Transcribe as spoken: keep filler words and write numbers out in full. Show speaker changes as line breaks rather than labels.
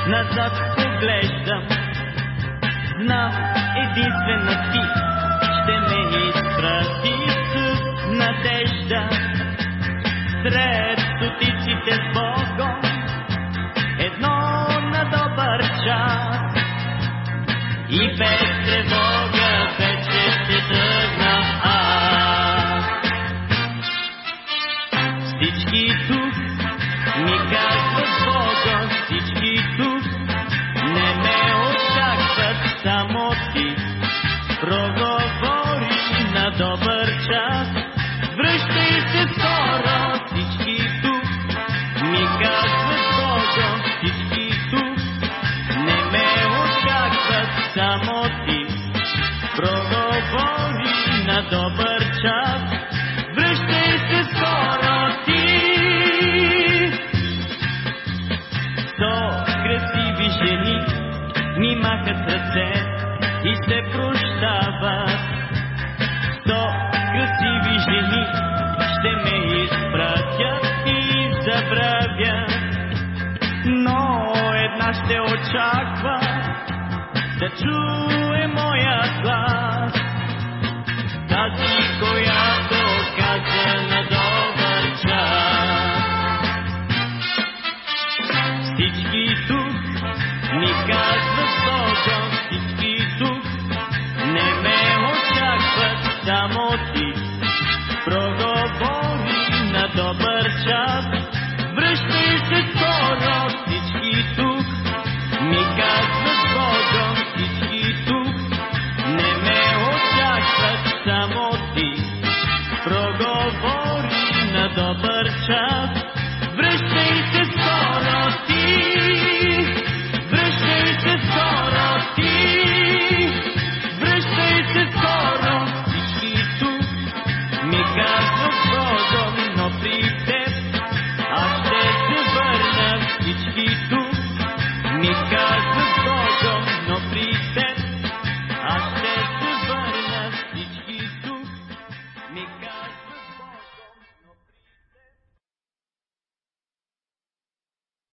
назад поглеждам, знам единствена ти ще ме изпрати с надежда. Сред стотиците с Богом, едно на добър час и без тревога вече ще тръгна аз. Всички тук ми казват Бога, всички тук не ме очакват, само ти проговори на добър час. Връщай се скоро, всички тук ми казват Бога, всички тук не ме очакват, само ти проговори на добър час. Връщай се скоро ти. Сто красиви жени ми махат ръце и се прощават. Сто красиви жени ще ме изпратят и забравят, но една ще очаква да чуе моя глас, тази, която каза на добър час. Всички тук ми казват Бога, всички тук не ме очакват, само ти проговори на добър час. Връщай се скоро, всички тук ми казват Бога, всички тук не ме очакват, само ти проговори на добър час. Връщай се